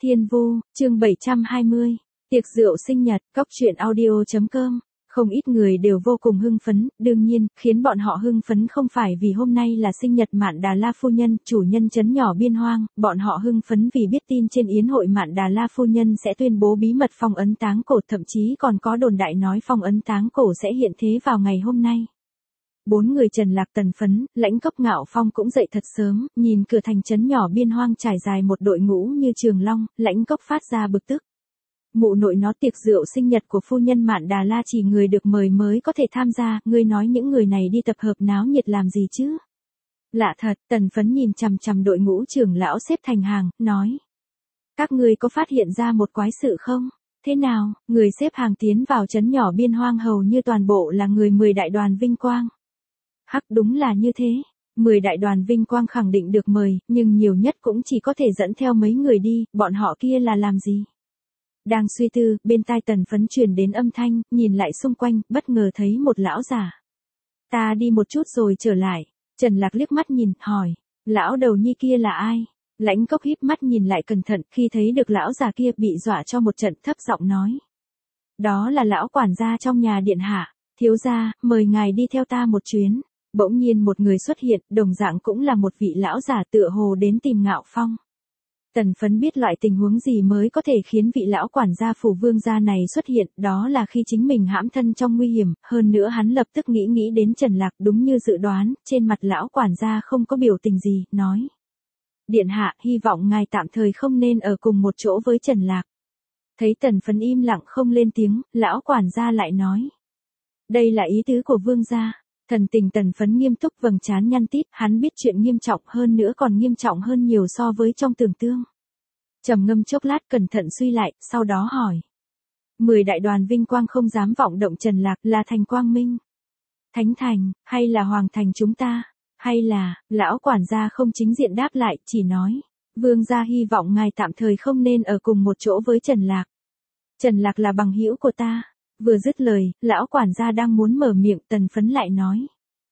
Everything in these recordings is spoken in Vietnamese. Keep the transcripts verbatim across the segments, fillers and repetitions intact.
Thiên Vu, chương bảy trăm hai mươi, tiệc rượu sinh nhật, cóc truyện audio chấm com. Không ít người đều vô cùng hưng phấn, đương nhiên, khiến bọn họ hưng phấn không phải vì hôm nay là sinh nhật Mạn Đà La phu nhân, chủ nhân trấn nhỏ Biên Hoang, bọn họ hưng phấn vì biết tin trên yến hội Mạn Đà La phu nhân sẽ tuyên bố bí mật phong ấn táng cổ, thậm chí còn có đồn đại nói phong ấn táng cổ sẽ hiện thế vào ngày hôm nay. Bốn người Trần Lạc, Tần Phấn, Lãnh Cốc, Ngạo Phong cũng dậy thật sớm, nhìn cửa thành trấn nhỏ Biên Hoang trải dài một đội ngũ như trường long, Lãnh Cốc phát ra bực tức. Mụ nội nó, tiệc rượu sinh nhật của phu nhân Mạn Đà La chỉ người được mời mới có thể tham gia, ngươi nói những người này đi tập hợp náo nhiệt làm gì chứ? Lạ thật, Tần Phấn nhìn chằm chằm đội ngũ trưởng lão xếp thành hàng, nói. Các ngươi có phát hiện ra một quái sự không? Thế nào, người xếp hàng tiến vào trấn nhỏ Biên Hoang hầu như toàn bộ là người mười đại đoàn vinh quang. Hắc, đúng là như thế. Mười đại đoàn vinh quang khẳng định được mời, nhưng nhiều nhất cũng chỉ có thể dẫn theo mấy người đi, bọn họ kia là làm gì? Đang suy tư, bên tai Tần Phấn truyền đến âm thanh, nhìn lại xung quanh, bất ngờ thấy một lão già. Ta đi một chút rồi trở lại. Trần Lạc liếc mắt nhìn, hỏi, lão đầu nhi kia là ai? Lãnh Cốc híp mắt nhìn lại cẩn thận, khi thấy được lão già kia bị dọa cho một trận, thấp giọng nói. Đó là lão quản gia trong nhà điện hạ. Thiếu gia, mời ngài đi theo ta một chuyến. Bỗng nhiên một người xuất hiện, đồng dạng cũng là một vị lão giả, tựa hồ đến tìm Ngạo Phong. Tần Phấn biết loại tình huống gì mới có thể khiến vị lão quản gia phủ vương gia này xuất hiện, đó là khi chính mình hãm thân trong nguy hiểm, hơn nữa hắn lập tức nghĩ nghĩ đến Trần Lạc, đúng như dự đoán, trên mặt lão quản gia không có biểu tình gì, nói. Điện hạ, hy vọng ngài tạm thời không nên ở cùng một chỗ với Trần Lạc. Thấy Tần Phấn im lặng không lên tiếng, lão quản gia lại nói. Đây là ý tứ của vương gia. Thần tình Tần Phấn nghiêm túc, vầng trán nhăn tít, hắn biết chuyện nghiêm trọng hơn nữa, còn nghiêm trọng hơn nhiều so với trong tưởng tượng. Trầm ngâm chốc lát, cẩn thận suy lại, sau đó hỏi. Mười đại đoàn vinh quang không dám vọng động Trần Lạc, là thành Quang Minh, Thánh Thành, hay là Hoàng Thành chúng ta, hay là, lão quản gia không chính diện đáp lại, chỉ nói. Vương gia hy vọng ngài tạm thời không nên ở cùng một chỗ với Trần Lạc. Trần Lạc là bằng hữu của ta. Vừa dứt lời, lão quản gia đang muốn mở miệng, Tần Phấn lại nói.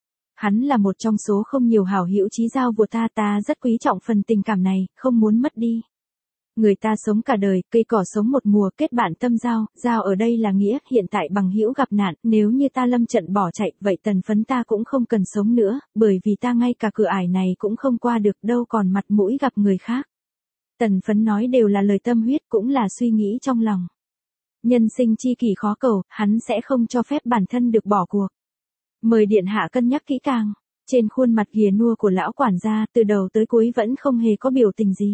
Hắn là một trong số không nhiều hảo hữu chí giao của ta, ta rất quý trọng phần tình cảm này, không muốn mất đi. Người ta sống cả đời, cây cỏ sống một mùa, kết bạn tâm giao, giao ở đây là nghĩa, hiện tại bằng hữu gặp nạn, nếu như ta lâm trận bỏ chạy, vậy Tần Phấn ta cũng không cần sống nữa, bởi vì ta ngay cả cửa ải này cũng không qua được, đâu còn mặt mũi gặp người khác. Tần Phấn nói đều là lời tâm huyết, cũng là suy nghĩ trong lòng. Nhân sinh chi kỷ khó cầu, hắn sẽ không cho phép bản thân được bỏ cuộc. Mời điện hạ cân nhắc kỹ càng. Trên khuôn mặt ghìa nua của lão quản gia, từ đầu tới cuối vẫn không hề có biểu tình gì.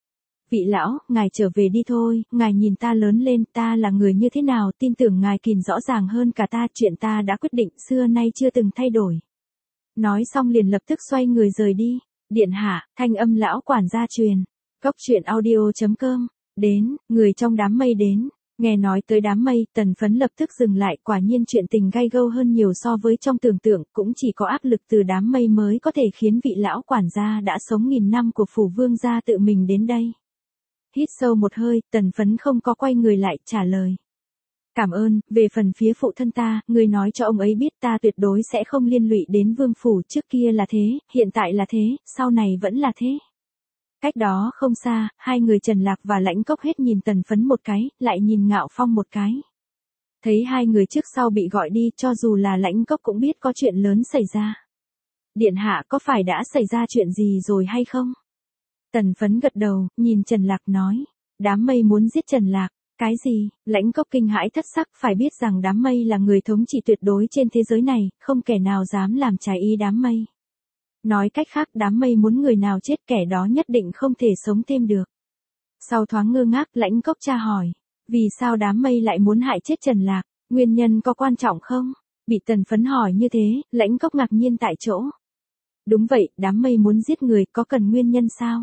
Vị lão, ngài trở về đi thôi, ngài nhìn ta lớn lên, ta là người như thế nào, tin tưởng ngài kìm rõ ràng hơn cả ta, chuyện ta đã quyết định, xưa nay chưa từng thay đổi. Nói xong liền lập tức xoay người rời đi. Điện hạ, thanh âm lão quản gia truyền. Cóc truyện audio chấm com. Đến, người trong đám mây đến. Nghe nói tới đám mây, Tần Phấn lập tức dừng lại, quả nhiên chuyện tình gay gâu hơn nhiều so với trong tưởng tượng, cũng chỉ có áp lực từ đám mây mới có thể khiến vị lão quản gia đã sống nghìn năm của phủ vương gia tự mình đến đây. Hít sâu một hơi, Tần Phấn không có quay người lại, trả lời. Cảm ơn, về phần phía phụ thân ta, người nói cho ông ấy biết ta tuyệt đối sẽ không liên lụy đến vương phủ, trước kia là thế, hiện tại là thế, sau này vẫn là thế. Cách đó không xa, hai người Trần Lạc và Lãnh Cốc hết nhìn Tần Phấn một cái, lại nhìn Ngạo Phong một cái. Thấy hai người trước sau bị gọi đi, cho dù là Lãnh Cốc cũng biết có chuyện lớn xảy ra. Điện hạ, có phải đã xảy ra chuyện gì rồi hay không? Tần Phấn gật đầu, nhìn Trần Lạc nói. Đám mây muốn giết Trần Lạc. Cái gì? Lãnh Cốc kinh hãi thất sắc, phải biết rằng đám mây là người thống trị tuyệt đối trên thế giới này, không kẻ nào dám làm trái ý đám mây. Nói cách khác, đám mây muốn người nào chết, kẻ đó nhất định không thể sống thêm được. Sau thoáng ngơ ngác, Lãnh Cốc tra hỏi. Vì sao đám mây lại muốn hại chết Trần Lạc? Nguyên nhân có quan trọng không? Bị Tần Phấn hỏi như thế, Lãnh Cốc ngạc nhiên tại chỗ. Đúng vậy, đám mây muốn giết người, có cần nguyên nhân sao?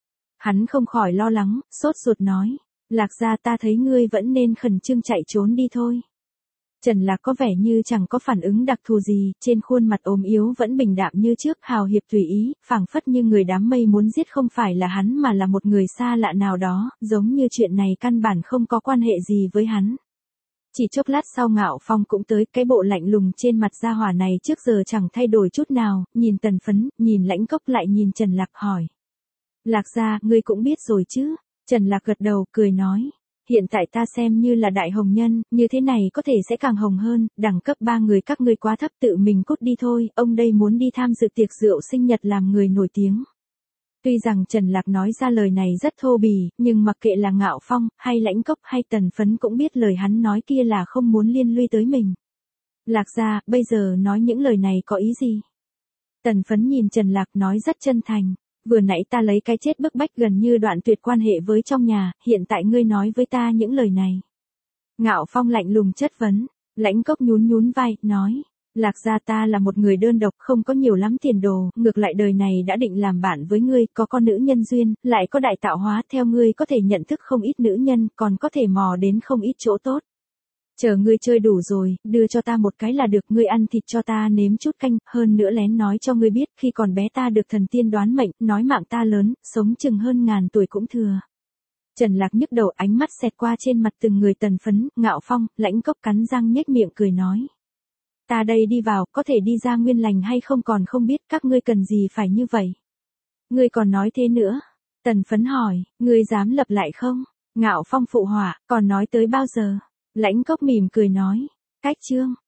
Hắn không khỏi lo lắng, sốt ruột nói. Lạc gia, ta thấy ngươi vẫn nên khẩn trương chạy trốn đi thôi. Trần Lạc có vẻ như chẳng có phản ứng đặc thù gì, trên khuôn mặt ốm yếu vẫn bình đạm như trước, hào hiệp tùy ý, phảng phất như người đám mây muốn giết không phải là hắn mà là một người xa lạ nào đó, giống như chuyện này căn bản không có quan hệ gì với hắn. Chỉ chốc lát sau Ngạo Phong cũng tới, cái bộ lạnh lùng trên mặt gia hỏa này trước giờ chẳng thay đổi chút nào, nhìn Tần Phấn, nhìn Lãnh Cốc lại nhìn Trần Lạc hỏi. Lạc gia, ngươi cũng biết rồi chứ? Trần Lạc gật đầu, cười nói. Hiện tại ta xem như là đại hồng nhân, như thế này có thể sẽ càng hồng hơn, đẳng cấp ba người các ngươi quá thấp, tự mình cút đi thôi, ông đây muốn đi tham dự tiệc rượu sinh nhật làm người nổi tiếng. Tuy rằng Trần Lạc nói ra lời này rất thô bỉ, nhưng mặc kệ là Ngạo Phong, hay Lãnh Cốc hay Tần Phấn cũng biết lời hắn nói kia là không muốn liên lụy tới mình. Lạc gia, bây giờ nói những lời này có ý gì? Tần Phấn nhìn Trần Lạc nói rất chân thành. Vừa nãy ta lấy cái chết bức bách gần như đoạn tuyệt quan hệ với trong nhà, hiện tại ngươi nói với ta những lời này. Ngạo Phong lạnh lùng chất vấn, Lãnh Cốc nhún nhún vai, nói. Lạc gia ta là một người đơn độc, không có nhiều lắm tiền đồ, ngược lại đời này đã định làm bạn với ngươi, có con nữ nhân duyên, lại có đại tạo hóa, theo ngươi có thể nhận thức không ít nữ nhân, còn có thể mò đến không ít chỗ tốt. Chờ ngươi chơi đủ rồi, đưa cho ta một cái là được, ngươi ăn thịt cho ta nếm chút canh, hơn nữa lén nói cho ngươi biết, khi còn bé ta được thần tiên đoán mệnh, nói mạng ta lớn, sống chừng hơn ngàn tuổi cũng thừa. Trần Lạc nhức đầu, ánh mắt xẹt qua trên mặt từng người Tần Phấn, Ngạo Phong, Lãnh Cốc cắn răng nhếch miệng cười nói. Ta đây đi vào, có thể đi ra nguyên lành hay không còn không biết, các ngươi cần gì phải như vậy. Ngươi còn nói thế nữa. Tần Phấn hỏi, ngươi dám lập lại không? Ngạo Phong phụ họa, còn nói tới bao giờ? Lãnh Cốc mỉm cười nói, cách chương.